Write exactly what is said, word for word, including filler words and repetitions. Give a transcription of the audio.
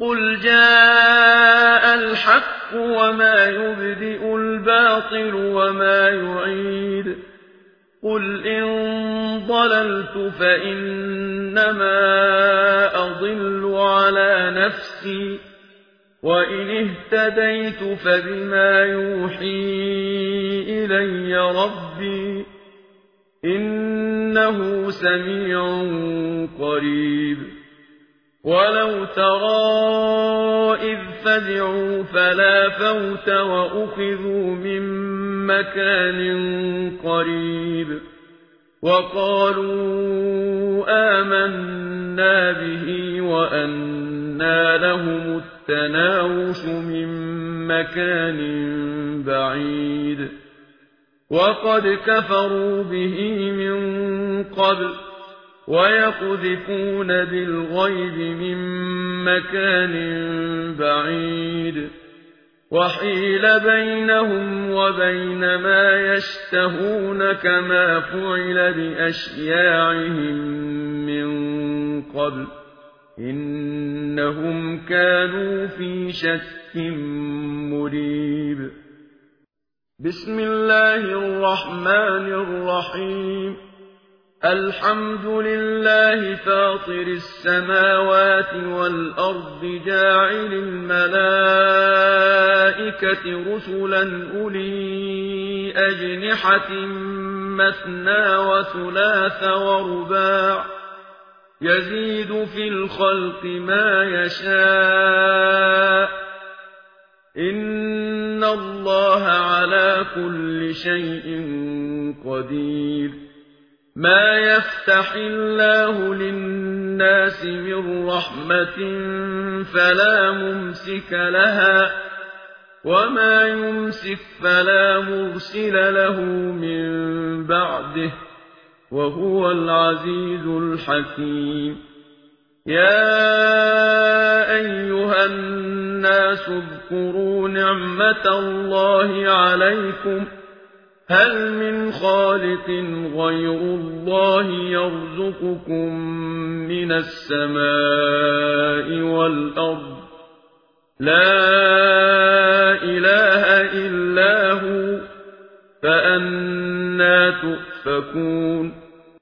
قل جاء الحق وما يبدئ الباطل وما يعيد قل إن ضللت فإنما أضل على نفسي وإن اهتديت فبما يوحي إلي ربي إنه سميع قريب ولو ترى إذ فزعوا فلا فوت وأخذوا من مكان قريب وقالوا آمنا به وأنى لهم التناوش من مكان بعيد وقد كفروا به من قبل ويقذفون بالغيب من مكان بعيد وحيل بينهم وبين ما يشتهون كما فعل بأشياعهم من قبل إنهم كانوا في شك مريب بسم الله الرحمن الرحيم الحمد لله فاطر السماوات والأرض جاعل الملائكة رسلا أولي أجنحة مثنى وثلاث ورباع يزيد في الخلق ما يشاء إن الله على كل شيء قدير ما يفتح الله للناس من رحمة فلا ممسك لها وما يمسك فلا مرسل له من بعده وهو العزيز الحكيم يا أيها الناس اذكروا نعمة الله عليكم هل من خالق غير الله يرزقكم من السماء والأرض لا إله إلا هو فأنى تؤفكون